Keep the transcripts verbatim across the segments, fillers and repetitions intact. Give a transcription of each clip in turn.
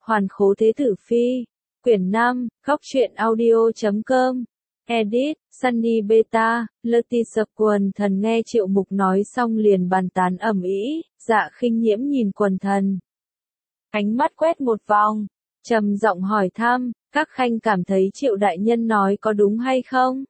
Hoàn Khố Thế Tử Phi. Quyển năm, góc truyện audio chấm com. Edit, Sunny Beta, Leticia. Quần thần nghe Triệu Mục nói xong liền bàn tán ầm ĩ. Dạ Khinh Nhiễm nhìn quần thần, ánh mắt quét một vòng, trầm giọng hỏi thăm, các khanh cảm thấy Triệu đại nhân nói có đúng hay không?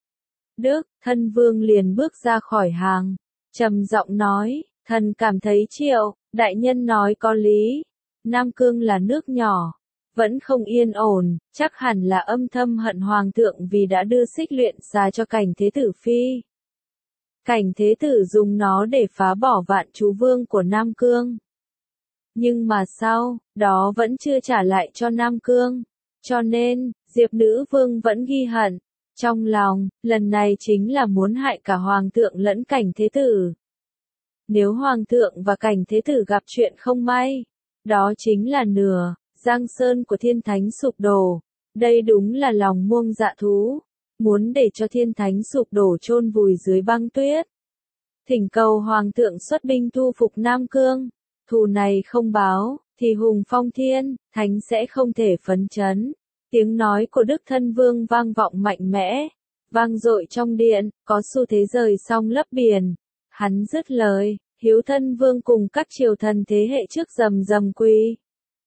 Đức Thân Vương liền bước ra khỏi hàng, trầm giọng nói, thần cảm thấy Triệu đại nhân nói có lý. Nam Cương là nước nhỏ, vẫn không yên ổn, chắc hẳn là âm thầm hận hoàng thượng vì đã đưa xích luyện xà cho Cảnh Thế Tử Phi. Cảnh Thế Tử dùng nó để phá bỏ Vạn Chú Vương của Nam Cương. Nhưng mà sau, đó vẫn chưa trả lại cho Nam Cương. Cho nên, Diệp Nữ Vương vẫn ghi hận trong lòng, lần này chính là muốn hại cả hoàng thượng lẫn Cảnh Thế Tử. Nếu hoàng thượng và Cảnh Thế Tử gặp chuyện không may, đó chính là nửa Giang Sơn của Thiên Thánh sụp đổ. Đây đúng là lòng muông dạ thú, muốn để cho Thiên Thánh sụp đổ chôn vùi dưới băng tuyết. Thỉnh cầu hoàng thượng xuất binh thu phục Nam Cương, thù này không báo, thì hùng phong Thiên Thánh sẽ không thể phấn chấn. Tiếng nói của Đức Thân Vương vang vọng mạnh mẽ, vang dội trong điện, có xu thế rời sông lấp biển. Hắn dứt lời, Hiếu Thân Vương cùng các triều thần thế hệ trước rầm rầm quỳ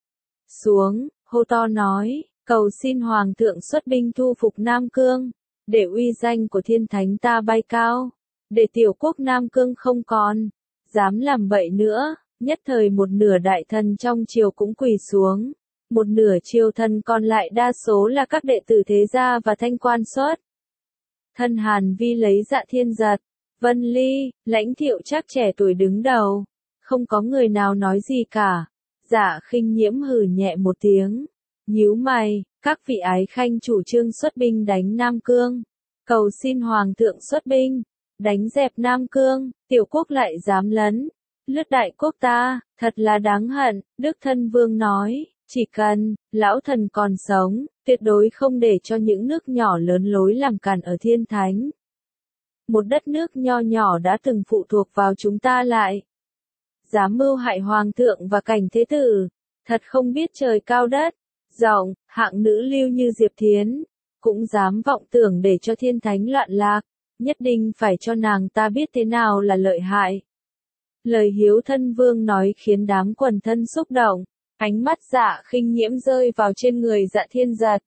xuống, hô to nói, cầu xin hoàng thượng xuất binh thu phục Nam Cương, để uy danh của Thiên Thánh ta bay cao, để tiểu quốc Nam Cương không còn dám làm bậy nữa. Nhất thời một nửa đại thần trong triều cũng quỳ xuống, một nửa triều thần còn lại đa số là các đệ tử thế gia và thanh quan xuất thân. Hàn Vi lấy Dạ Thiên Giật, Vân Ly, Lãnh Thiệu Trác trẻ tuổi đứng đầu, không có người nào nói gì cả. Dạ Khinh Nhiễm hừ nhẹ một tiếng, nhíu mày, các vị ái khanh chủ trương xuất binh đánh Nam Cương, cầu xin hoàng thượng xuất binh đánh dẹp Nam Cương, tiểu quốc lại dám lấn lướt đại quốc ta, thật là đáng hận. Đức Thân Vương nói, chỉ cần lão thần còn sống, tuyệt đối không để cho những nước nhỏ lớn lối làm càn ở Thiên Thánh. Một đất nước nho nhỏ đã từng phụ thuộc vào chúng ta lại dám mưu hại hoàng thượng và Cảnh Thế Tử, thật không biết trời cao đất rộng. Hạng nữ lưu như Diệp Thiến cũng dám vọng tưởng để cho Thiên Thánh loạn lạc, nhất định phải cho nàng ta biết thế nào là lợi hại. Lời Hiếu Thân Vương nói khiến đám quần thân xúc động, ánh mắt Dạ Khinh Nhiễm rơi vào trên người Dạ Thiên Giật.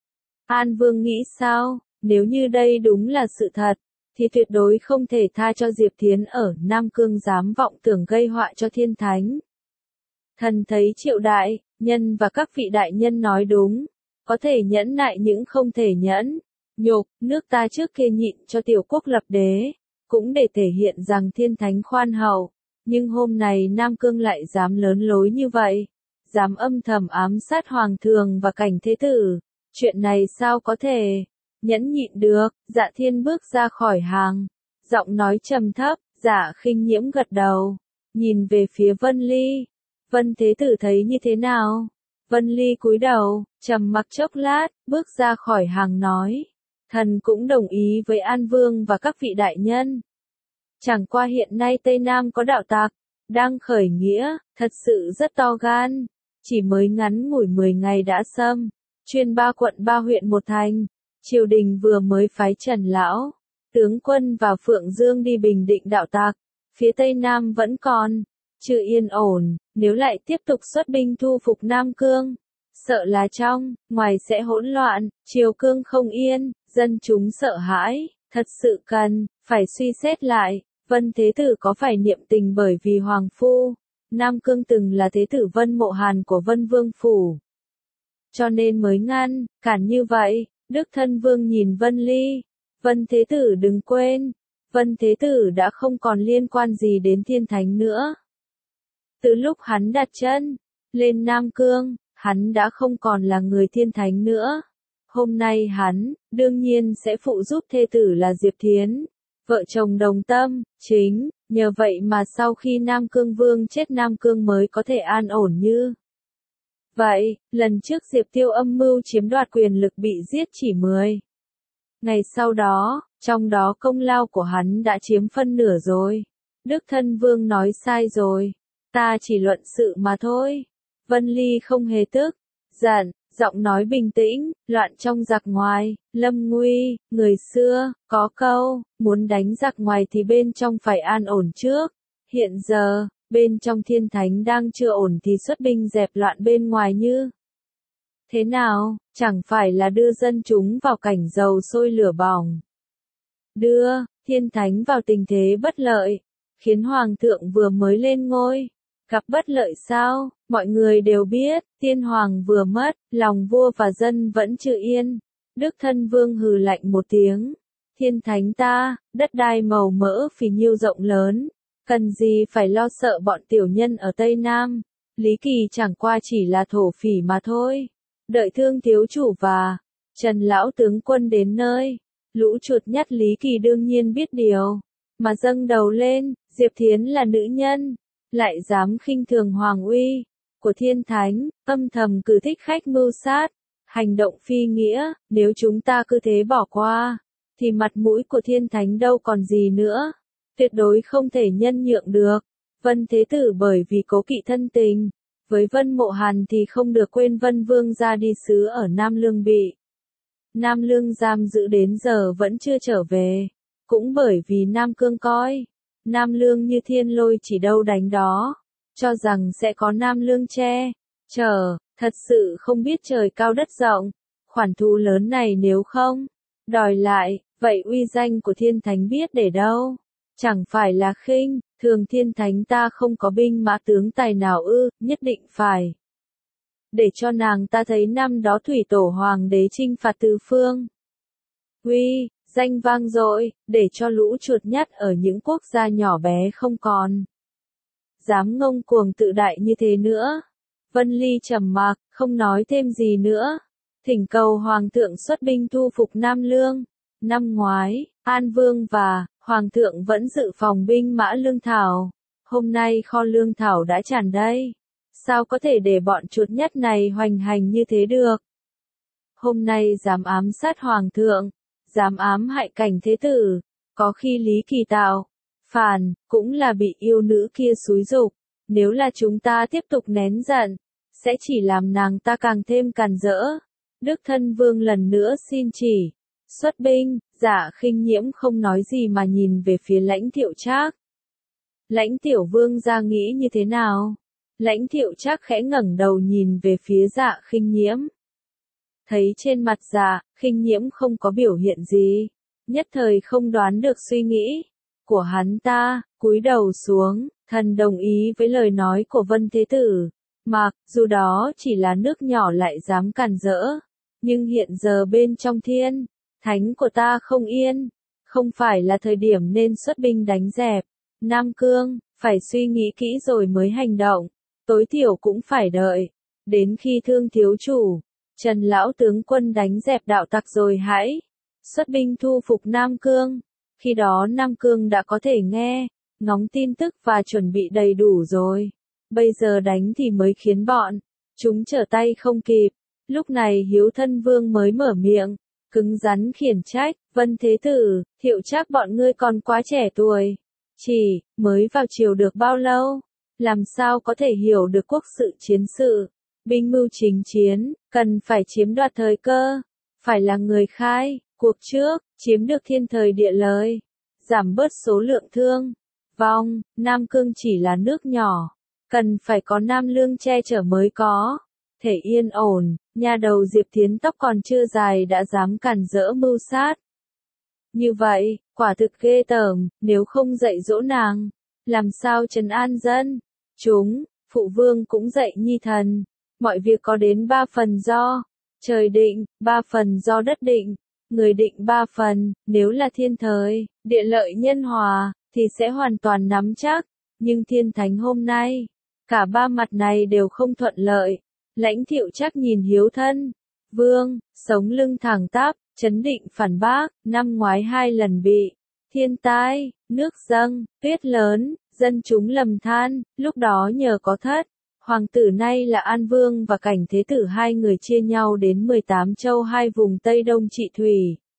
An Vương nghĩ sao? Nếu như đây đúng là sự thật, thì tuyệt đối không thể tha cho Diệp Thiến ở Nam Cương dám vọng tưởng gây họa cho Thiên Thánh. Thần thấy Triệu đại nhân và các vị đại nhân nói đúng, có thể nhẫn nại những không thể nhẫn nhục. Nước ta trước kia nhịn cho tiểu quốc lập đế, cũng để thể hiện rằng Thiên Thánh khoan hậu. Nhưng hôm nay Nam Cương lại dám lớn lối như vậy, dám âm thầm ám sát hoàng thượng và Cảnh Thế Tử. Chuyện này sao có thể nhẫn nhịn được? Dạ Thiên bước ra khỏi hàng, giọng nói trầm thấp. Dạ Khinh Nhiễm gật đầu, nhìn về phía Vân Ly. Vân Thế Tử thấy như thế nào? Vân Ly cúi đầu, trầm mặc chốc lát, bước ra khỏi hàng nói, thần cũng đồng ý với An Vương và các vị đại nhân. Chẳng qua hiện nay Tây Nam có đạo tặc đang khởi nghĩa, thật sự rất to gan, chỉ mới ngắn ngủi mười ngày đã xâm chuyên ba quận ba huyện một thành. Triều đình vừa mới phái Trần lão tướng quân vào Phượng Dương đi bình định đạo tặc, phía Tây Nam vẫn còn chưa yên ổn, nếu lại tiếp tục xuất binh thu phục Nam Cương, sợ là trong ngoài sẽ hỗn loạn, triều cương không yên, dân chúng sợ hãi, thật sự cần phải suy xét lại. Vân Thế Tử có phải niệm tình bởi vì Hoàng Phu Nam Cương từng là Thế Tử Vân Mộ Hàn của Vân Vương Phủ, cho nên mới ngăn cản như vậy? Đức Thân Vương nhìn Vân Ly, Vân Thế Tử đừng quên, Vân Thế Tử đã không còn liên quan gì đến Thiên Thánh nữa. Từ lúc hắn đặt chân lên Nam Cương, hắn đã không còn là người Thiên Thánh nữa. Hôm nay hắn, đương nhiên sẽ phụ giúp thê tử là Diệp Thiến. Vợ chồng đồng tâm, chính, nhờ vậy mà sau khi Nam Cương Vương chết Nam Cương mới có thể an ổn như vậy. Lần trước Diệp Tiêu âm mưu chiếm đoạt quyền lực bị giết chỉ mười ngày sau đó, trong đó công lao của hắn đã chiếm phân nửa rồi. Đức Thân Vương nói sai rồi, ta chỉ luận sự mà thôi. Vân Ly không hề tức, giận, giọng nói bình tĩnh, loạn trong giặc ngoài, lâm nguy, người xưa, có câu, muốn đánh giặc ngoài thì bên trong phải an ổn trước. Hiện giờ, bên trong thiên thánh đang chưa ổn thì xuất binh dẹp loạn bên ngoài như thế nào, chẳng phải là đưa dân chúng vào cảnh dầu sôi lửa bỏng. Đưa thiên thánh vào tình thế bất lợi, khiến hoàng thượng vừa mới lên ngôi, gặp bất lợi sao, mọi người đều biết, tiên hoàng vừa mất, lòng vua và dân vẫn chưa yên. Đức thân vương hừ lạnh một tiếng, thiên thánh ta, đất đai màu mỡ phì nhiêu rộng lớn, cần gì phải lo sợ bọn tiểu nhân ở Tây Nam, Lý Kỳ chẳng qua chỉ là thổ phỉ mà thôi. Đợi Thương thiếu chủ và Trần lão tướng quân đến nơi, lũ chuột nhắt Lý Kỳ đương nhiên biết điều, mà dâng đầu lên, Diệp Thiến là nữ nhân, lại dám khinh thường hoàng uy của thiên thánh, âm thầm cử thích khách mưu sát, hành động phi nghĩa, nếu chúng ta cứ thế bỏ qua, thì mặt mũi của thiên thánh đâu còn gì nữa, tuyệt đối không thể nhân nhượng được. Vân Thế Tử bởi vì cố kỵ thân tình với Vân Mộ Hàn thì không được quên Vân Vương ra đi sứ ở Nam Lương bị Nam Lương giam giữ đến giờ vẫn chưa trở về, cũng bởi vì Nam Cương coi Nam Lương như thiên lôi chỉ đâu đánh đó, cho rằng sẽ có Nam Lương che chở, thật sự không biết trời cao đất rộng, khoản thù lớn này nếu không đòi lại, vậy uy danh của thiên thánh biết để đâu, chẳng phải là khinh thường thiên thánh ta không có binh mã tướng tài nào ư, nhất định phải để cho nàng ta thấy năm đó thủy tổ hoàng đế chinh phạt tứ phương. Uy, danh vang dội, để cho lũ chuột nhắt ở những quốc gia nhỏ bé không còn dám ngông cuồng tự đại như thế nữa. Vân Ly trầm mặc, không nói thêm gì nữa, thỉnh cầu hoàng thượng xuất binh thu phục Nam Lương. Năm ngoái, An Vương và hoàng thượng vẫn dự phòng binh mã lương thảo, hôm nay kho lương thảo đã tràn đầy, sao có thể để bọn chuột nhắt này hoành hành như thế được. Hôm nay dám ám sát hoàng thượng, dám ám hại Cảnh Thế Tử, có khi Lý Kỳ tạo phản, cũng là bị yêu nữ kia xúi giục, nếu là chúng ta tiếp tục nén giận, sẽ chỉ làm nàng ta càng thêm càn rỡ. Đức thân vương lần nữa xin chỉ xuất binh. Dạ Khinh Nhiễm không nói gì mà nhìn về phía Lãnh Thiệu Trác. Lãnh tiểu vương ra nghĩ như thế nào? Lãnh Thiệu Trác khẽ ngẩng đầu nhìn về phía Dạ Khinh Nhiễm. Thấy trên mặt Dạ Khinh Nhiễm không có biểu hiện gì, nhất thời không đoán được suy nghĩ của hắn ta, cúi đầu xuống, thần đồng ý với lời nói của Vân Thế Tử. Mặc dù đó chỉ là nước nhỏ lại dám càn rỡ, nhưng hiện giờ bên trong thiên thánh của ta không yên, không phải là thời điểm nên xuất binh đánh dẹp Nam Cương, phải suy nghĩ kỹ rồi mới hành động, tối thiểu cũng phải đợi đến khi Thương thiếu chủ, Trần lão tướng quân đánh dẹp đạo tặc rồi hãy xuất binh thu phục Nam Cương, khi đó Nam Cương đã có thể nghe ngóng tin tức và chuẩn bị đầy đủ rồi, bây giờ đánh thì mới khiến bọn chúng trở tay không kịp. Lúc này Hiếu Thân Vương mới mở miệng, cứng rắn khiển trách, Vân Thế Tử, Thiệu Trác bọn ngươi còn quá trẻ tuổi, chỉ mới vào triều được bao lâu, làm sao có thể hiểu được quốc sự chiến sự, binh mưu chính chiến, cần phải chiếm đoạt thời cơ, phải là người khai cuộc trước, chiếm được thiên thời địa lợi, giảm bớt số lượng thương vong. Nam Cương chỉ là nước nhỏ, cần phải có Nam Lương che chở mới có thể yên ổn. Nhà đầu Diệp Thiến tóc còn chưa dài đã dám càn rỡ mưu sát. Như vậy, quả thực ghê tởm, nếu không dạy dỗ nàng, làm sao trấn an dân? Chúng, phụ vương cũng dạy nhi thần, mọi việc có đến ba phần do trời định, ba phần do đất định, người định ba phần, nếu là thiên thời, địa lợi nhân hòa, thì sẽ hoàn toàn nắm chắc, nhưng thiên thánh hôm nay, cả ba mặt này đều không thuận lợi. Lãnh Thiệu Trác nhìn Hiếu Thân Vương, sống lưng thẳng tắp, chấn định phản bác, năm ngoái hai lần bị thiên tai, nước dâng, tuyết lớn, dân chúng lầm than, lúc đó nhờ có thất hoàng tử nay là An Vương và Cảnh Thế Tử hai người chia nhau đến mười tám châu hai vùng Tây Đông trị thủy,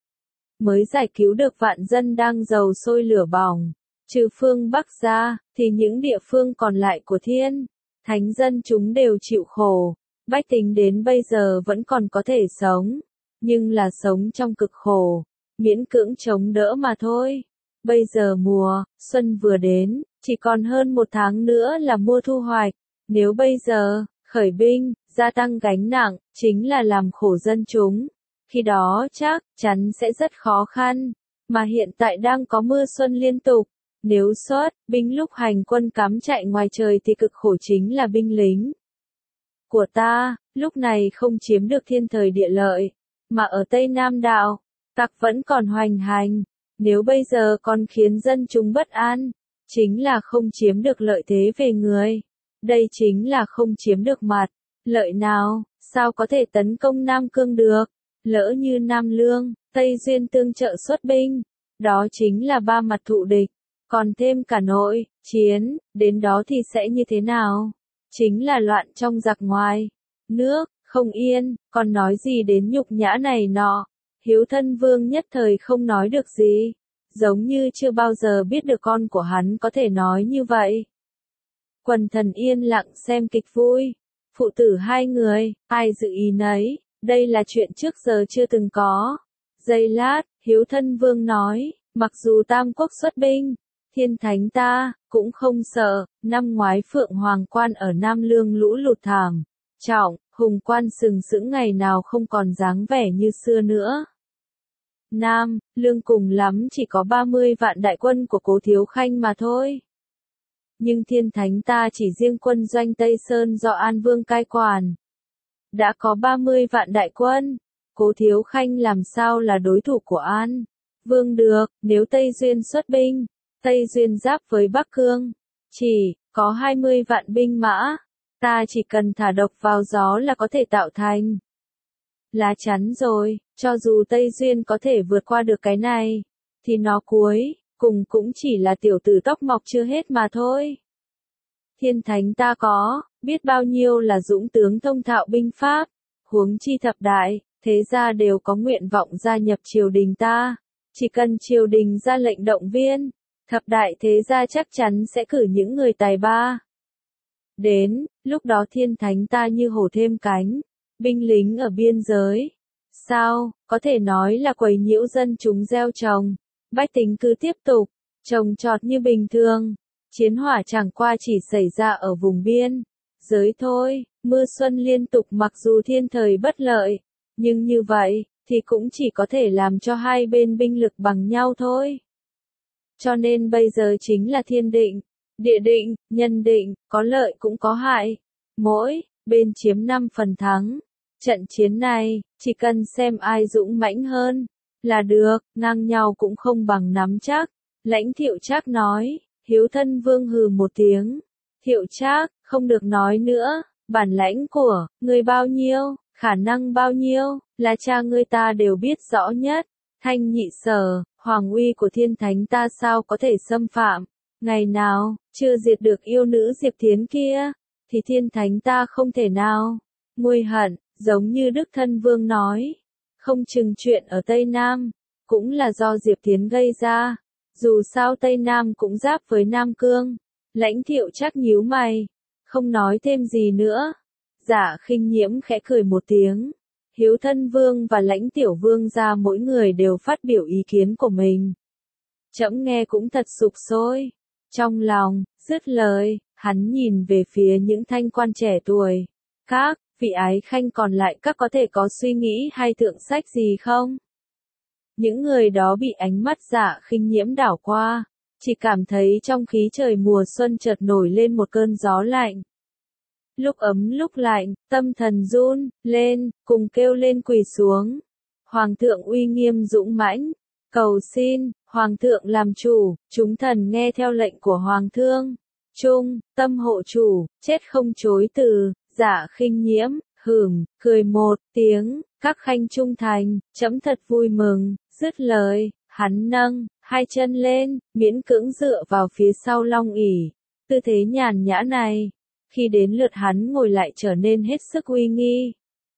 mới giải cứu được vạn dân đang dầu sôi lửa bỏng. Trừ phương Bắc ra, thì những địa phương còn lại của thiên thánh dân chúng đều chịu khổ, bách tính đến bây giờ vẫn còn có thể sống, nhưng là sống trong cực khổ, miễn cưỡng chống đỡ mà thôi. Bây giờ mùa xuân vừa đến, chỉ còn hơn một tháng nữa là mùa thu hoạch, nếu bây giờ khởi binh, gia tăng gánh nặng, chính là làm khổ dân chúng, khi đó chắc chắn sẽ rất khó khăn, mà hiện tại đang có mưa xuân liên tục, nếu xuất binh lúc hành quân cắm trại ngoài trời thì cực khổ chính là binh lính của ta, lúc này không chiếm được thiên thời địa lợi, mà ở Tây Nam Đạo, tặc vẫn còn hoành hành, nếu bây giờ còn khiến dân chúng bất an, chính là không chiếm được lợi thế về người, đây chính là không chiếm được mặt, lợi nào, sao có thể tấn công Nam Cương được, lỡ như Nam Lương, Tây Duyên tương trợ xuất binh, đó chính là ba mặt thụ địch, còn thêm cả nội, chiến, đến đó thì sẽ như thế nào? Chính là loạn trong giặc ngoài, nước, không yên, còn nói gì đến nhục nhã này nọ. Hiếu Thân Vương nhất thời không nói được gì, giống như chưa bao giờ biết được con của hắn có thể nói như vậy. Quần thần yên lặng xem kịch vui, phụ tử hai người, ai dự ý nấy, đây là chuyện trước giờ chưa từng có. Giây lát, Hiếu Thân Vương nói, mặc dù Tam Quốc xuất binh, Thiên Thánh ta cũng không sợ, năm ngoái Phượng Hoàng Quan ở Nam Lương lũ lụt thảm trọng, Hùng Quan sừng sững ngày nào không còn dáng vẻ như xưa nữa. Nam Lương cùng lắm chỉ có ba mươi vạn đại quân của Cố Thiếu Khanh mà thôi. Nhưng Thiên Thánh ta chỉ riêng quân doanh Tây Sơn do An Vương cai quản, đã có ba mươi vạn đại quân, Cố Thiếu Khanh làm sao là đối thủ của An Vương được, nếu Tây Duyên xuất binh, Tây Duyên giáp với Bắc Cương, chỉ có hai mươi vạn binh mã, ta chỉ cần thả độc vào gió là có thể tạo thành lá chắn rồi, cho dù Tây Duyên có thể vượt qua được cái này, thì nó cuối cùng cũng chỉ là tiểu tử tóc mọc chưa hết mà thôi. Thiên Thánh ta có, biết bao nhiêu là dũng tướng thông thạo binh pháp, huống chi thập đại, thế gia đều có nguyện vọng gia nhập triều đình ta, chỉ cần triều đình ra lệnh động viên, thập đại thế gia chắc chắn sẽ cử những người tài ba. Đến, lúc đó Thiên Thánh ta như hổ thêm cánh, binh lính ở biên giới. Sao, có thể nói là quấy nhiễu dân chúng gieo trồng, bách tính cứ tiếp tục, trồng trọt như bình thường. Chiến hỏa chẳng qua chỉ xảy ra ở vùng biên giới thôi, mưa xuân liên tục mặc dù thiên thời bất lợi, nhưng như vậy, thì cũng chỉ có thể làm cho hai bên binh lực bằng nhau thôi. Cho nên bây giờ chính là thiên định, địa định, nhân định, có lợi cũng có hại. Mỗi bên chiếm năm phần thắng. Trận chiến này, chỉ cần xem ai dũng mãnh hơn, là được, ngang nhau cũng không bằng nắm chắc. Lãnh Thiệu Trác nói, Hiếu Thân Vương hừ một tiếng. Thiệu Trác, không được nói nữa, bản lãnh của ngươi bao nhiêu, khả năng bao nhiêu, là cha ngươi ta đều biết rõ nhất. Thanh Nhị Sở, hoàng uy của Thiên Thánh ta sao có thể xâm phạm, ngày nào, chưa diệt được yêu nữ Diệp Thiến kia, thì Thiên Thánh ta không thể nào nguôi hận, giống như Đức Thân Vương nói, không chừng chuyện ở Tây Nam, cũng là do Diệp Thiến gây ra, dù sao Tây Nam cũng giáp với Nam Cương. Lãnh Thiệu Trác nhíu mày, không nói thêm gì nữa. Dạ Khinh Nhiễm khẽ cười một tiếng. Hiếu Thân Vương và Lãnh Tiểu Vương gia mỗi người đều phát biểu ý kiến của mình. Trẫm nghe cũng thật sục sôi. Trong lòng, dứt lời, hắn nhìn về phía những thanh quan trẻ tuổi. Các vị ái khanh còn lại các có thể có suy nghĩ hay thượng sách gì không? Những người đó bị ánh mắt Dạ Khinh Nhiễm đảo qua, chỉ cảm thấy trong khí trời mùa xuân chợt nổi lên một cơn gió lạnh. Lúc ấm lúc lạnh, tâm thần run lên, cùng kêu lên quỳ xuống. Hoàng thượng uy nghiêm dũng mãnh, cầu xin, Hoàng thượng làm chủ, chúng thần nghe theo lệnh của Hoàng thương. Trung, tâm hộ chủ, chết không chối từ. Dạ Khinh Nhiễm, hửm, cười một tiếng, các khanh trung thành, trẫm thật vui mừng. Dứt lời, hắn nâng hai chân lên, miễn cưỡng dựa vào phía sau long ỷ. Tư thế nhàn nhã này, khi đến lượt hắn ngồi lại trở nên hết sức uy nghi.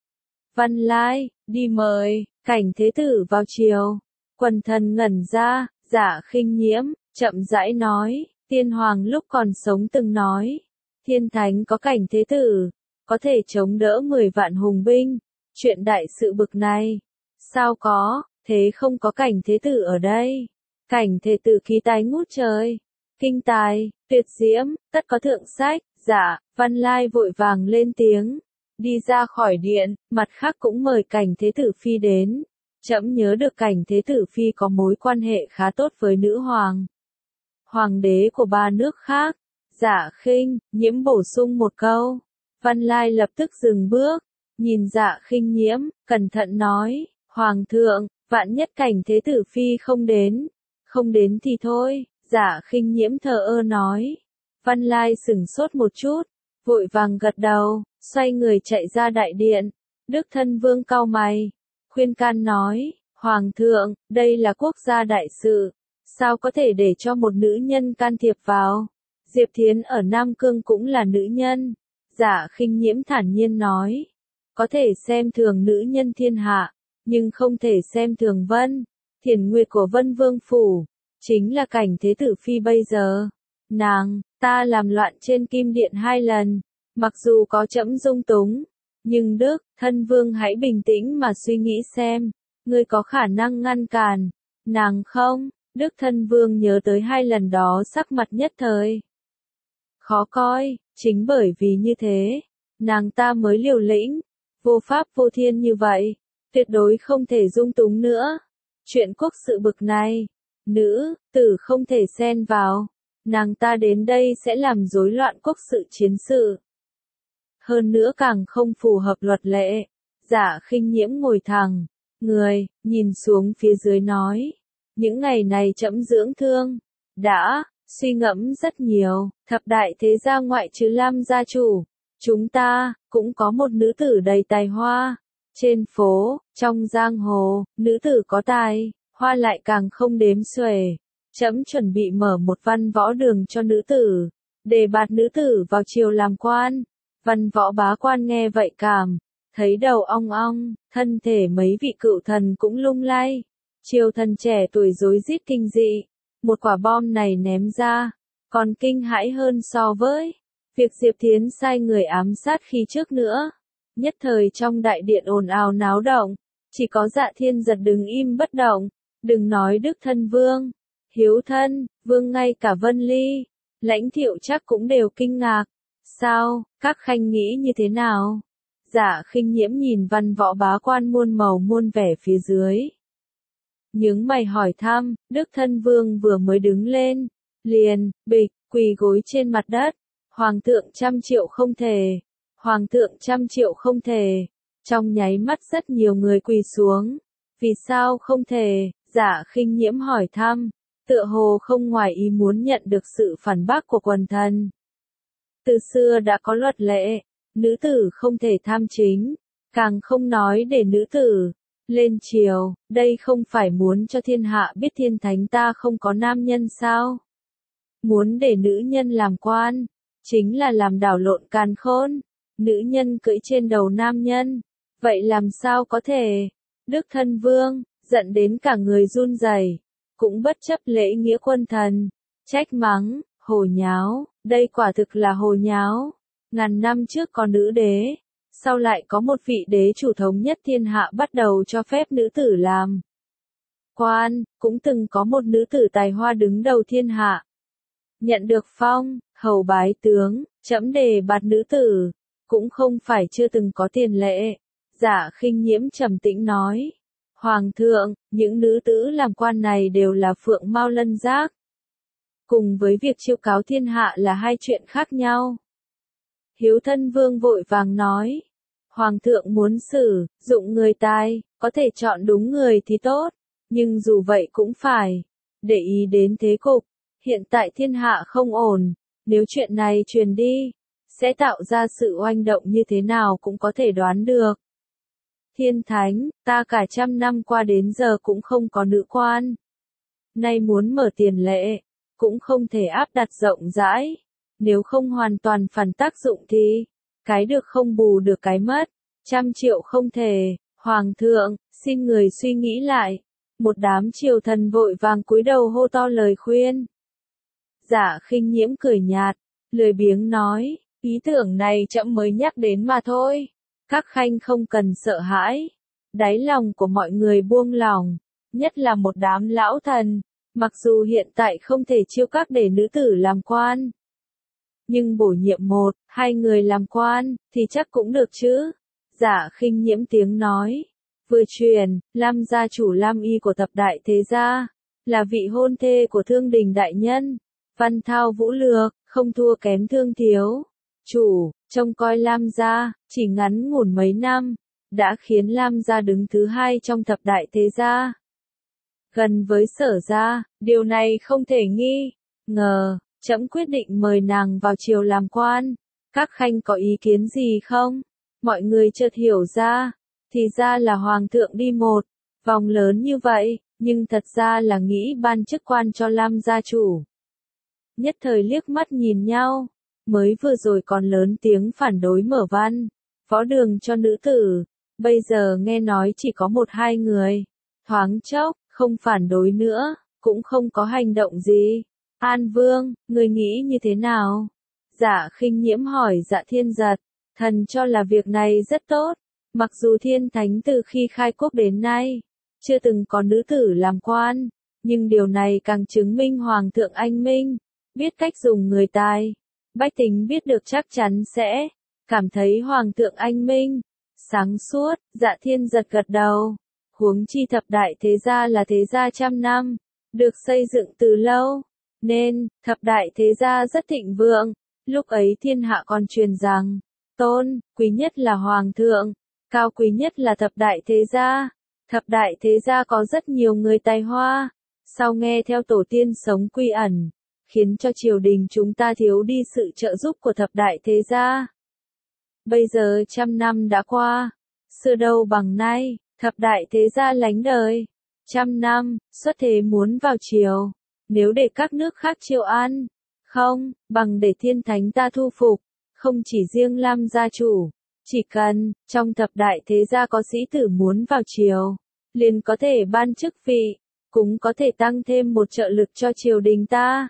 Văn Lai, đi mời, Cảnh Thế Tử vào triều. Quần thần ngẩn ra, Dạ Khinh Nhiễm, chậm rãi nói, tiên hoàng lúc còn sống từng nói, Thiên thánh có cảnh thế tử, có thể chống đỡ mười vạn hùng binh. Chuyện đại sự bực này, sao có, thế không có cảnh thế tử ở đây. Cảnh thế tử khí tài ngút trời, kinh tài, tuyệt diễm, tất có thượng sách. Dạ, Văn Lai vội vàng lên tiếng, đi ra khỏi điện, mặt khác cũng mời cảnh thế tử phi đến. Trẫm nhớ được cảnh thế tử phi có mối quan hệ khá tốt với nữ hoàng, hoàng đế của ba nước khác. Dạ Khinh Nhiễm bổ sung một câu. Văn Lai lập tức dừng bước, nhìn Dạ Khinh Nhiễm, cẩn thận nói, Hoàng thượng, vạn nhất cảnh thế tử phi không đến. Không đến thì thôi, Dạ Khinh Nhiễm thờ ơ nói. Văn Lai sửng sốt một chút, vội vàng gật đầu, xoay người chạy ra đại điện. Đức Thân Vương cau mày, khuyên can nói, Hoàng thượng, đây là quốc gia đại sự, sao có thể để cho một nữ nhân can thiệp vào? Diệp Thiến ở Nam Cương cũng là nữ nhân. Dạ Khinh Nhiễm thản nhiên nói, có thể xem thường nữ nhân thiên hạ, nhưng không thể xem thường Vân. Thiền Nguyệt của Vân Vương Phủ, chính là cảnh thế tử phi bây giờ. Nàng, ta làm loạn trên Kim Điện hai lần, mặc dù có trẫm dung túng, nhưng Đức Thân Vương hãy bình tĩnh mà suy nghĩ xem, ngươi có khả năng ngăn cản nàng không? Đức Thân Vương nhớ tới hai lần đó, sắc mặt nhất thời khó coi, chính bởi vì như thế, nàng ta mới liều lĩnh, vô pháp vô thiên như vậy, tuyệt đối không thể dung túng nữa. Chuyện quốc sự bực này, nữ tử không thể xen vào, nàng ta đến đây sẽ làm rối loạn quốc sự chiến sự. Hơn nữa càng không phù hợp luật lệ. Dạ Khinh Nhiễm ngồi thẳng người, nhìn xuống phía dưới nói, những ngày này trẫm dưỡng thương, đã suy ngẫm rất nhiều. Thập đại thế gia ngoại trừ Lam gia chủ, chúng ta cũng có một nữ tử đầy tài hoa. Trên phố, trong giang hồ, nữ tử có tài hoa lại càng không đếm xuể. Trẫm chuẩn bị mở một văn võ đường cho nữ tử, đề bạt nữ tử vào triều làm quan. Văn võ bá quan nghe vậy cảm thấy đầu ong ong, thân thể mấy vị cựu thần cũng lung lay. Triều thần trẻ tuổi rối rít kinh dị, một quả bom này ném ra, còn kinh hãi hơn so với việc Diệp Thiến sai người ám sát khi trước nữa. Nhất thời trong đại điện ồn ào náo động, chỉ có Dạ Thiên Giật đứng im bất động. Đừng nói Đức Thân Vương, Hiếu Thân Vương, ngay cả Vân Ly, Lãnh Thiệu chắc cũng đều kinh ngạc. Sao, các khanh nghĩ như thế nào? Dạ Khinh Nhiễm nhìn văn võ bá quan muôn màu muôn vẻ phía dưới, nhướng mày hỏi thăm. Đức Thân Vương vừa mới đứng lên, liền bịch quỳ gối trên mặt đất. Hoàng thượng trăm triệu không thể, Hoàng thượng trăm triệu không thể. Trong nháy mắt rất nhiều người quỳ xuống. Vì sao không thể? Dạ Khinh Nhiễm hỏi thăm, tựa hồ không ngoài ý muốn nhận được sự phản bác của quần thần. Từ xưa đã có luật lệ, nữ tử không thể tham chính, càng không nói để nữ tử lên triều. Đây không phải muốn cho thiên hạ biết thiên thánh ta không có nam nhân sao? Muốn để nữ nhân làm quan, chính là làm đảo lộn càn khôn. Nữ nhân cưỡi trên đầu nam nhân, vậy làm sao có thể? Đức Thân Vương giận đến cả người run rẩy, cũng bất chấp lễ nghĩa quân thần, trách mắng, hồ nháo, đây quả thực là hồ nháo. Ngàn năm trước có nữ đế, sau lại có một vị đế chủ thống nhất thiên hạ bắt đầu cho phép nữ tử làm quan, cũng từng có một nữ tử tài hoa đứng đầu thiên hạ, nhận được phong hầu bái tướng. Trẫm đề bạt nữ tử, cũng không phải chưa từng có tiền lệ. Dạ Khinh Nhiễm trầm tĩnh nói, Hoàng thượng, những nữ tử làm quan này đều là phượng mao lân giác, cùng với việc chiêu cáo thiên hạ là hai chuyện khác nhau. Hiếu Thân Vương vội vàng nói, Hoàng thượng muốn sử dụng người tài, có thể chọn đúng người thì tốt, nhưng dù vậy cũng phải để ý đến thế cục. Hiện tại thiên hạ không ổn, nếu chuyện này truyền đi, sẽ tạo ra sự oanh động như thế nào cũng có thể đoán được. Thiên thánh, ta cả trăm năm qua đến giờ cũng không có nữ quan. Nay muốn mở tiền lệ, cũng không thể áp đặt rộng rãi. Nếu không hoàn toàn phản tác dụng thì, cái được không bù được cái mất. Trăm triệu không thể. Hoàng thượng, xin người suy nghĩ lại. Một đám triều thần vội vàng cúi đầu hô to lời khuyên. Dạ Khinh Nhiễm cười nhạt, lười biếng nói, Ý tưởng này trẫm mới nhắc đến mà thôi. Các khanh không cần sợ hãi. Đáy lòng của mọi người buông lỏng, nhất là một đám lão thần, mặc dù hiện tại không thể chiêu các để nữ tử làm quan. Nhưng bổ nhiệm một, hai người làm quan, thì chắc cũng được chứ. Dạ Khinh Nhiễm tiếng nói. Vừa truyền, Lam gia chủ Lam Y của thập đại thế gia, là vị hôn thê của Thương Đình đại nhân. Văn thao vũ lược, không thua kém Thương thiếu chủ, trông coi Lam gia, chỉ ngắn ngủn mấy năm, đã khiến Lam gia đứng thứ hai trong thập đại thế gia. Gần với Sở gia, điều này không thể nghi ngờ, trẫm quyết định mời nàng vào triều làm quan. Các khanh có ý kiến gì không? Mọi người chợt hiểu ra, thì ra là hoàng thượng đi một vòng lớn như vậy, nhưng thật ra là nghĩ ban chức quan cho Lam gia chủ. Nhất thời liếc mắt nhìn nhau, mới vừa rồi còn lớn tiếng phản đối mở văn võ đường cho nữ tử, bây giờ nghe nói chỉ có một hai người, thoáng chốc không phản đối nữa, cũng không có hành động gì. An Vương, người nghĩ như thế nào? Dạ Khinh Nhiễm hỏi Dạ Thiên Giật. Thần cho là việc này rất tốt, mặc dù Thiên Thánh từ khi khai quốc đến nay, chưa từng có nữ tử làm quan, nhưng điều này càng chứng minh Hoàng thượng anh minh, biết cách dùng người tài. Bách tính biết được chắc chắn sẽ cảm thấy Hoàng thượng anh minh, sáng suốt. Dạ Thiên Giật gật đầu. Huống chi thập đại thế gia là thế gia trăm năm, được xây dựng từ lâu, nên thập đại thế gia rất thịnh vượng. Lúc ấy thiên hạ còn truyền rằng, tôn quý nhất là Hoàng thượng, cao quý nhất là thập đại thế gia. Thập đại thế gia có rất nhiều người tài hoa, sau nghe theo tổ tiên sống quy ẩn, khiến cho triều đình chúng ta thiếu đi sự trợ giúp của thập đại thế gia. Bây giờ trăm năm đã qua, xưa đâu bằng nay, thập đại thế gia lánh đời. Trăm năm, xuất thế muốn vào triều, nếu để các nước khác triều an, không, bằng để Thiên Thánh ta thu phục, không chỉ riêng Lam gia chủ, chỉ cần, trong thập đại thế gia có sĩ tử muốn vào triều, liền có thể ban chức vị, cũng có thể tăng thêm một trợ lực cho triều đình ta.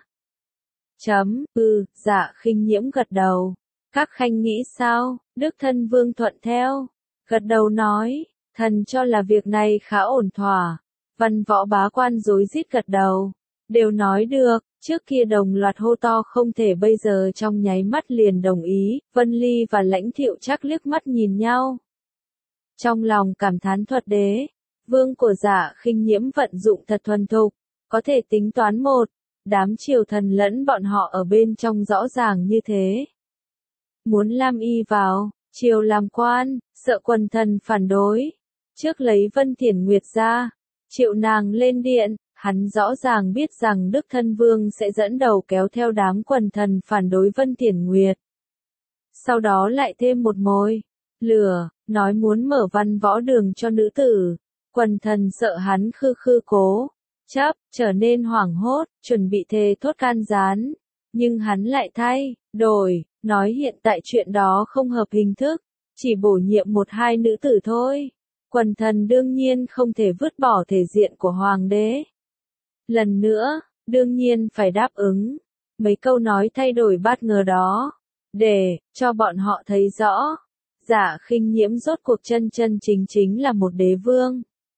Chấm, ừ, Dạ Khinh Nhiễm gật đầu. Các khanh nghĩ sao? Đức Thân Vương thuận theo, gật đầu nói, thần cho là việc này khá ổn thỏa. Văn võ bá quan rối rít gật đầu, đều nói được, trước kia đồng loạt hô to không thể, bây giờ trong nháy mắt liền đồng ý. Vân Ly và Lãnh Thiệu Trác liếc mắt nhìn nhau, trong lòng cảm thán thuật đế vương của Dạ Khinh Nhiễm vận dụng thật thuần thục, có thể tính toán một đám triều thần lẫn bọn họ ở bên trong rõ ràng như thế. Muốn Lam Y vào triều làm quan, sợ quần thần phản đối, trước lấy Vân Thiển Nguyệt ra, triệu nàng lên điện. Hắn rõ ràng biết rằng Đức Thân Vương sẽ dẫn đầu kéo theo đám quần thần phản đối Vân Thiển Nguyệt. Sau đó lại thêm một mồi lửa, nói muốn mở văn võ đường cho nữ tử. Quần thần sợ hắn khư khư cố chấp, trở nên hoảng hốt, chuẩn bị thề thốt can gián. Nhưng hắn lại thay đổi, nói hiện tại chuyện đó không hợp hình thức, chỉ bổ nhiệm một hai nữ tử thôi. Quần thần đương nhiên không thể vứt bỏ thể diện của hoàng đế. Lần nữa, đương nhiên phải đáp ứng. Mấy câu nói thay đổi bất ngờ đó, để cho bọn họ thấy rõ, Dạ Khinh Nhiễm rốt cuộc chân chân chính chính là một đế vương.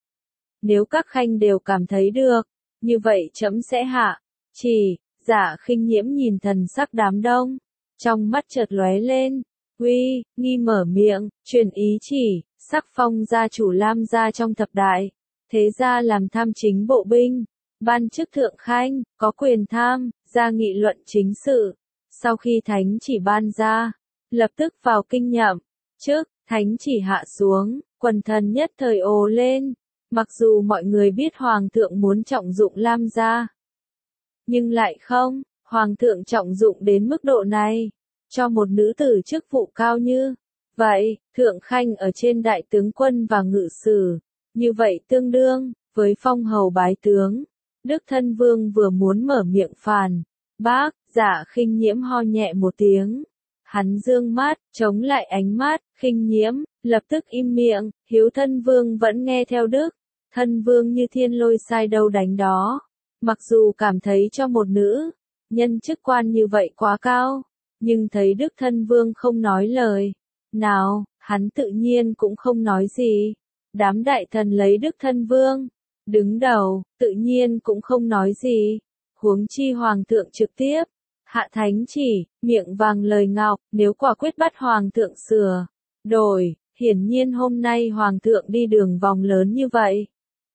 Nếu các khanh đều cảm thấy được, như vậy trẫm sẽ hạ chỉ. Dạ Khinh Nhiễm nhìn thần sắc đám đông, trong mắt chợt lóe lên uy nghi, mở miệng truyền ý chỉ, sắc phong gia chủ Lam gia trong thập đại thế gia làm tham chính bộ binh, ban chức thượng khanh, có quyền tham gia nghị luận chính sự. Sau khi thánh chỉ ban ra, lập tức vào kinh nhậm chức. Thánh chỉ hạ xuống, quần thần nhất thời ồ lên. Mặc dù mọi người biết hoàng thượng muốn trọng dụng Lam gia, nhưng lại không, hoàng thượng trọng dụng đến mức độ này, cho một nữ tử chức vụ cao như vậy, thượng khanh ở trên đại tướng quân và ngự sử, như vậy tương đương với phong hầu bái tướng. Đức Thân Vương vừa muốn mở miệng phàn bác, Dạ Khinh Nhiễm ho nhẹ một tiếng. Hắn dương mắt, chống lại ánh mắt, Khinh Nhiễm, lập tức im miệng. Hiếu Thân Vương vẫn nghe theo Đức Thân Vương như thiên lôi sai đâu đánh đó. Mặc dù cảm thấy cho một nữ nhân chức quan như vậy quá cao, Nhưng thấy Đức Thân Vương không nói lời nào, hắn tự nhiên cũng không nói gì. Đám đại thần lấy Đức Thân Vương đứng đầu, tự nhiên cũng không nói gì. Huống chi Hoàng thượng trực tiếp hạ thánh chỉ, miệng vàng lời ngọc, nếu quả quyết bắt Hoàng thượng sửa đổi, hiển nhiên hôm nay Hoàng thượng đi đường vòng lớn như vậy.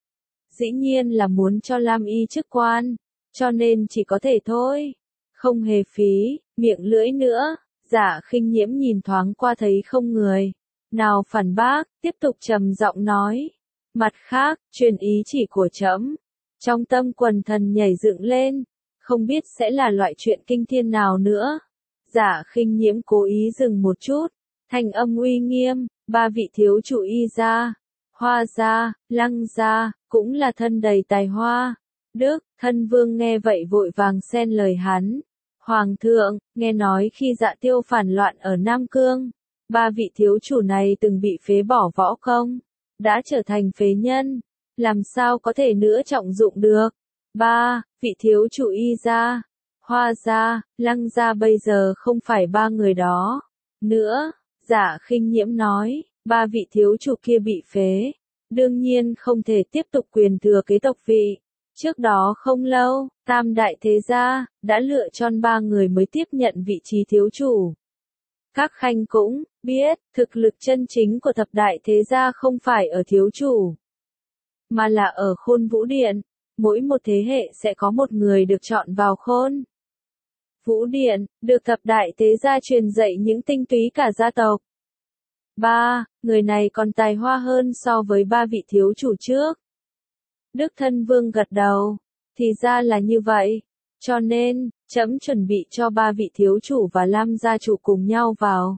Dĩ nhiên là muốn cho Lam Y chức quan, cho nên chỉ có thể thôi. Không hề phí, miệng lưỡi nữa. Giả Khinh Nhiễm nhìn thoáng qua thấy không người nào phản bác, tiếp tục trầm giọng nói. Mặt khác, truyền ý chỉ của trẫm. Trong tâm quần thần nhảy dựng lên, không biết sẽ là loại chuyện kinh thiên nào nữa. Giả Khinh Nhiễm cố ý dừng một chút, thanh âm uy nghiêm, ba vị thiếu chủ Y gia, Hoa gia, Lăng gia, cũng là thân đầy tài hoa. Đức Thân Vương nghe vậy vội vàng xen lời hắn. Hoàng thượng, nghe nói khi Dạ Tiêu phản loạn ở Nam Cương, ba vị thiếu chủ này từng bị phế bỏ võ công, đã trở thành phế nhân, làm sao có thể nữa trọng dụng được. Ba, vị thiếu chủ Y gia, Hoa gia, Lăng gia bây giờ không phải ba người đó nữa. Giả Khinh Nhiễm nói, ba vị thiếu chủ kia bị phế, đương nhiên không thể tiếp tục quyền thừa kế tộc vị. Trước đó không lâu, Tam đại thế gia đã lựa chọn ba người mới tiếp nhận vị trí thiếu chủ. Các khanh cũng biết, thực lực chân chính của thập đại thế gia không phải ở thiếu chủ, mà là ở Khôn Vũ Điện. Mỗi một thế hệ sẽ có một người được chọn vào Khôn Vũ Điện, được thập đại thế gia truyền dạy những tinh túy cả gia tộc. Ba, người này còn tài hoa hơn so với ba vị thiếu chủ trước. Đức Thân Vương gật đầu, thì ra là như vậy, cho nên, trẫm chuẩn bị cho ba vị thiếu chủ và Lam gia chủ cùng nhau vào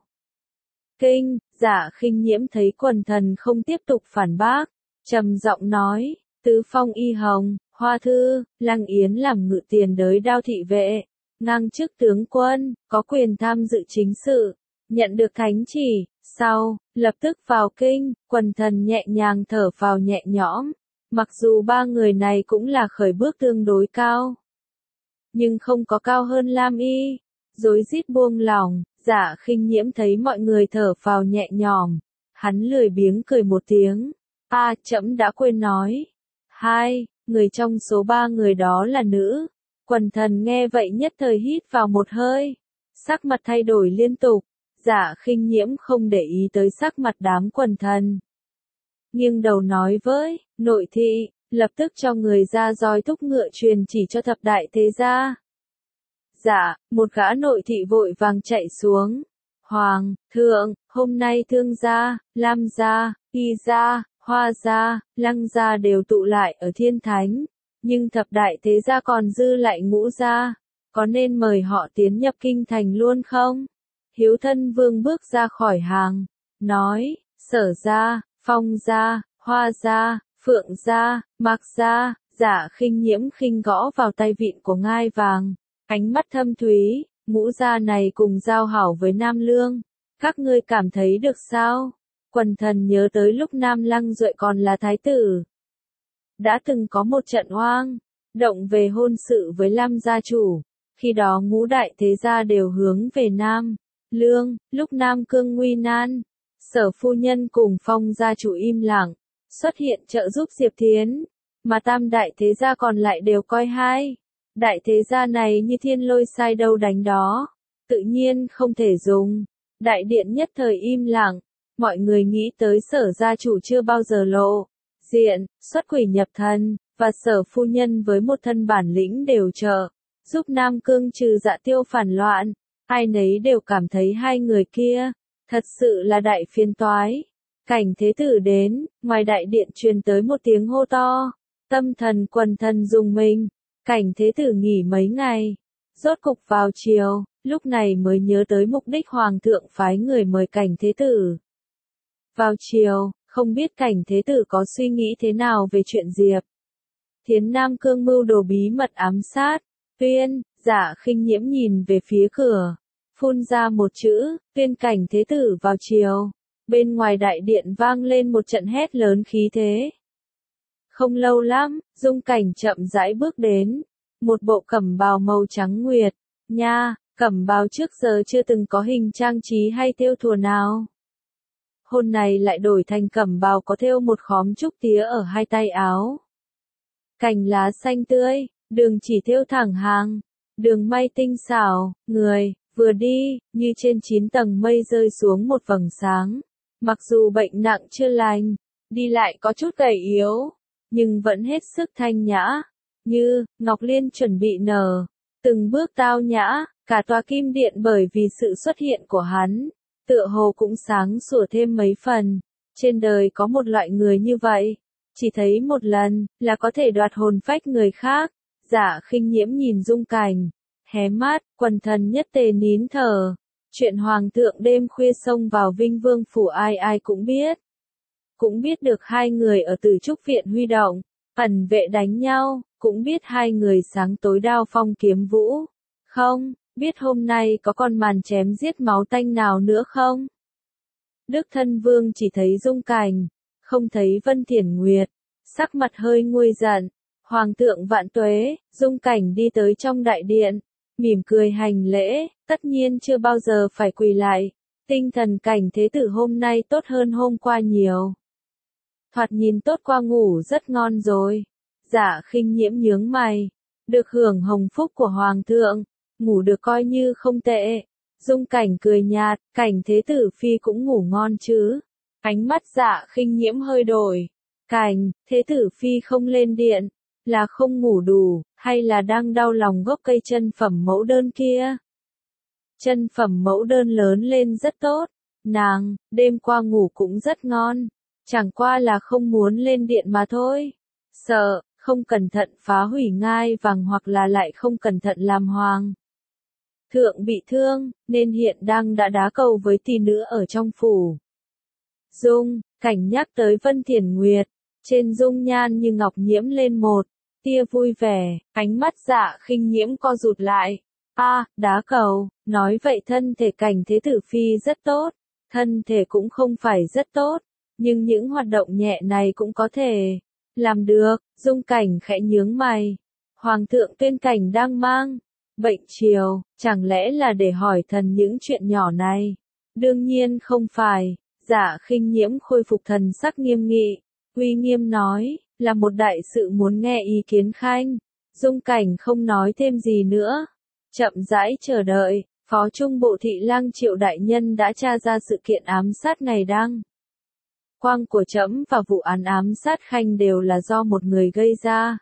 kinh. Giả Khinh Nhiễm thấy quần thần không tiếp tục phản bác, trầm giọng nói, Tứ Phong Y Hồng, Hoa Thư, Lăng Yến làm ngự tiền đới Đao thị vệ, ngang chức tướng quân, có quyền tham dự chính sự, nhận được thánh chỉ, sau, lập tức vào kinh. Quần thần nhẹ nhàng thở phào nhẹ nhõm. Mặc dù ba người này cũng là khởi bước tương đối cao, nhưng không có cao hơn Lam Y. Rối rít buông lỏng, Giả Khinh Nhiễm thấy mọi người thở phào nhẹ nhõm, hắn lười biếng cười một tiếng. A, à, trẫm đã quên nói. Hai, người trong số ba người đó là nữ. Quần thần nghe vậy nhất thời hít vào một hơi, sắc mặt thay đổi liên tục. Giả Khinh Nhiễm không để ý tới sắc mặt đám quần thần, nghiêng đầu nói với nội thị, lập tức cho người ra roi thúc ngựa truyền chỉ cho thập đại thế gia. Dạ, một gã nội thị vội vàng chạy xuống. Hoàng thượng, hôm nay Thương gia, Lam gia, Y gia, Hoa gia, Lăng gia đều tụ lại ở Thiên Thánh, nhưng thập đại thế gia còn dư lại Ngũ gia, có nên mời họ tiến nhập kinh thành luôn không? Hiếu Thân Vương bước ra khỏi hàng, nói, Sở gia, Phong gia, Hoa gia, Phượng gia, Mạc gia. Giả Khinh Nhiễm khinh gõ vào tay vịn của ngai vàng, ánh mắt thâm thúy, Ngũ gia này cùng giao hảo với Nam Lương, các ngươi cảm thấy được sao? Quần thần nhớ tới lúc Nam Lăng Duệ còn là thái tử, đã từng có một trận oang động về hôn sự với Lam gia chủ, khi đó ngũ đại thế gia đều hướng về Nam Lương. Lúc Nam Cương nguy nan, Sở phu nhân cùng Phong gia chủ im lặng xuất hiện trợ giúp Diệp Thiến, mà tam đại thế gia còn lại đều coi hai đại thế gia này như thiên lôi sai đâu đánh đó, tự nhiên không thể dùng. Đại điện nhất thời im lặng, mọi người nghĩ tới Sở gia chủ chưa bao giờ lộ diện, xuất quỷ nhập thần, và Sở phu nhân với một thân bản lĩnh đều trợ giúp Nam Cương trừ Dạ Tiêu phản loạn, ai nấy đều cảm thấy hai người kia thật sự là đại phiền toái. Cảnh Thế Tử đến, ngoài đại điện truyền tới một tiếng hô to, tâm thần quần thần rùng mình. Cảnh Thế Tử nghỉ mấy ngày, rốt cục vào chiều, lúc này mới nhớ tới mục đích Hoàng thượng phái người mời Cảnh Thế Tử vào chiều. Không biết Cảnh Thế Tử có suy nghĩ thế nào về chuyện Diệp Thiến Nam Cương mưu đồ bí mật ám sát. Tuyên. Giả Khinh Nhiễm nhìn về phía cửa, phun ra một chữ, tuyên Cảnh Thế Tử vào chiều. Bên ngoài đại điện vang lên một trận hét lớn khí thế. Không lâu lắm, Dung Cảnh chậm rãi bước đến, một bộ cẩm bào màu trắng nguyệt, nha, Cẩm bào trước giờ chưa từng có hình trang trí hay thêu thùa nào. Hôm nay lại đổi thành cẩm bào có thêu một khóm trúc tía ở hai tay áo. Cành lá xanh tươi, đường chỉ thêu thẳng hàng, đường may tinh xảo, người, vừa đi, như trên chín tầng mây rơi xuống một vầng sáng. Mặc dù bệnh nặng chưa lành, đi lại có chút gầy yếu, nhưng vẫn hết sức thanh nhã, như ngọc liên chuẩn bị nở, từng bước tao nhã, cả tòa kim điện bởi vì sự xuất hiện của hắn, tựa hồ cũng sáng sủa thêm mấy phần. Trên đời có một loại người như vậy, chỉ thấy một lần là có thể đoạt hồn phách người khác. Dạ Khinh Nhiễm nhìn Dung Cảnh, hé mắt, quần thần nhất tề nín thở. Chuyện hoàng thượng đêm khuya xông vào Vinh Vương phủ ai ai cũng biết. Cũng biết được hai người ở Tử Trúc viện huy động, ẩn vệ đánh nhau, cũng biết hai người sáng tối đao phong kiếm vũ. Không, biết hôm nay có con màn chém giết máu tanh nào nữa không? Đức Thân Vương chỉ thấy Dung Cảnh, không thấy Vân Thiển Nguyệt, sắc mặt hơi nguôi giận. Hoàng thượng vạn tuế, Dung Cảnh đi tới trong đại điện, mỉm cười hành lễ, tất nhiên chưa bao giờ phải quỳ lại. Tinh thần Cảnh thế tử hôm nay tốt hơn hôm qua nhiều. Thoạt nhìn tốt qua ngủ rất ngon rồi. Dạ Khinh Nhiễm nhướng mày, được hưởng hồng phúc của Hoàng thượng, ngủ được coi như không tệ. Dung Cảnh cười nhạt, Cảnh thế tử phi cũng ngủ ngon chứ. Ánh mắt Dạ Khinh Nhiễm hơi đổi. Cảnh, thế tử phi không lên điện, là không ngủ đủ, hay là đang đau lòng gốc cây chân phẩm mẫu đơn kia? Chân phẩm mẫu đơn lớn lên rất tốt, nàng, đêm qua ngủ cũng rất ngon, chẳng qua là không muốn lên điện mà thôi. Sợ, không cẩn thận phá hủy ngai vàng hoặc là lại không cẩn thận làm hoàng thượng bị thương, nên hiện đang đã đá cầu với tỷ nữ ở trong phủ. Dung Cảnh nhắc tới Vân Thiển Nguyệt, trên dung nhan như ngọc nhiễm lên một tia vui vẻ, ánh mắt Dạ Khinh Nhiễm co rụt lại. A, à, đá cầu, nói vậy thân thể Cảnh thế tử phi rất tốt, thân thể cũng không phải rất tốt, nhưng những hoạt động nhẹ này cũng có thể làm được. Dung Cảnh khẽ nhướng mày. Hoàng thượng tuyên Cảnh đang mang bệnh triều, chẳng lẽ là để hỏi thần những chuyện nhỏ này? Đương nhiên không phải. Dạ Khinh Nhiễm khôi phục thần sắc nghiêm nghị, uy nghiêm nói, là một đại sự muốn nghe ý kiến khanh. Dung Cảnh không nói thêm gì nữa, chậm rãi chờ đợi. Phó Trung Bộ Thị Lang Triệu đại nhân đã tra ra sự kiện ám sát ngày đăng quang của trẫm và vụ án ám sát khanh đều là do một người gây ra.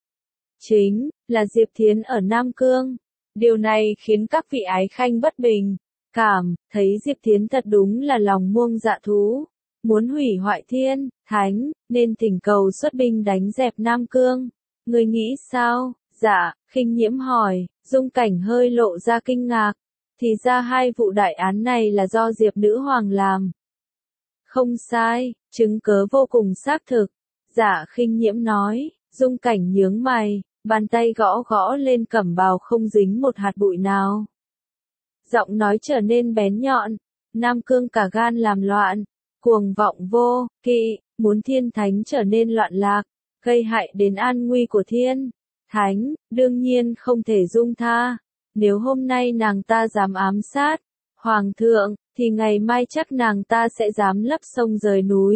Chính là Diệp Thiến ở Nam Cương. Điều này khiến các vị ái khanh bất bình, cảm thấy Diệp Thiến thật đúng là lòng muông dạ thú, muốn hủy hoại thiên, thánh, nên thỉnh cầu xuất binh đánh dẹp Nam Cương. Người nghĩ sao? Dạ Khinh Nhiễm hỏi. Dung Cảnh hơi lộ ra kinh ngạc, thì ra hai vụ đại án này là do Diệp nữ hoàng làm. Không sai, chứng cớ vô cùng xác thực. Dạ Khinh Nhiễm nói. Dung Cảnh nhướng mày, bàn tay gõ gõ lên cẩm bào không dính một hạt bụi nào. Giọng nói trở nên bén nhọn. Nam Cương cả gan làm loạn, cuồng vọng vô kỵ, muốn thiên thánh trở nên loạn lạc, gây hại đến an nguy của thiên thánh, đương nhiên không thể dung tha. Nếu hôm nay nàng ta dám ám sát hoàng thượng, thì ngày mai chắc nàng ta sẽ dám lấp sông rời núi.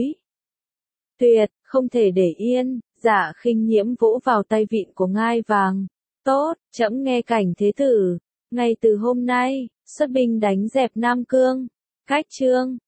Tuyệt, không thể để yên. Dạ Khinh Nhiễm vỗ vào tay vịn của ngai vàng. Tốt, trẫm nghe Cảnh thế tử, ngay từ hôm nay, xuất binh đánh dẹp Nam Cương. Cách chương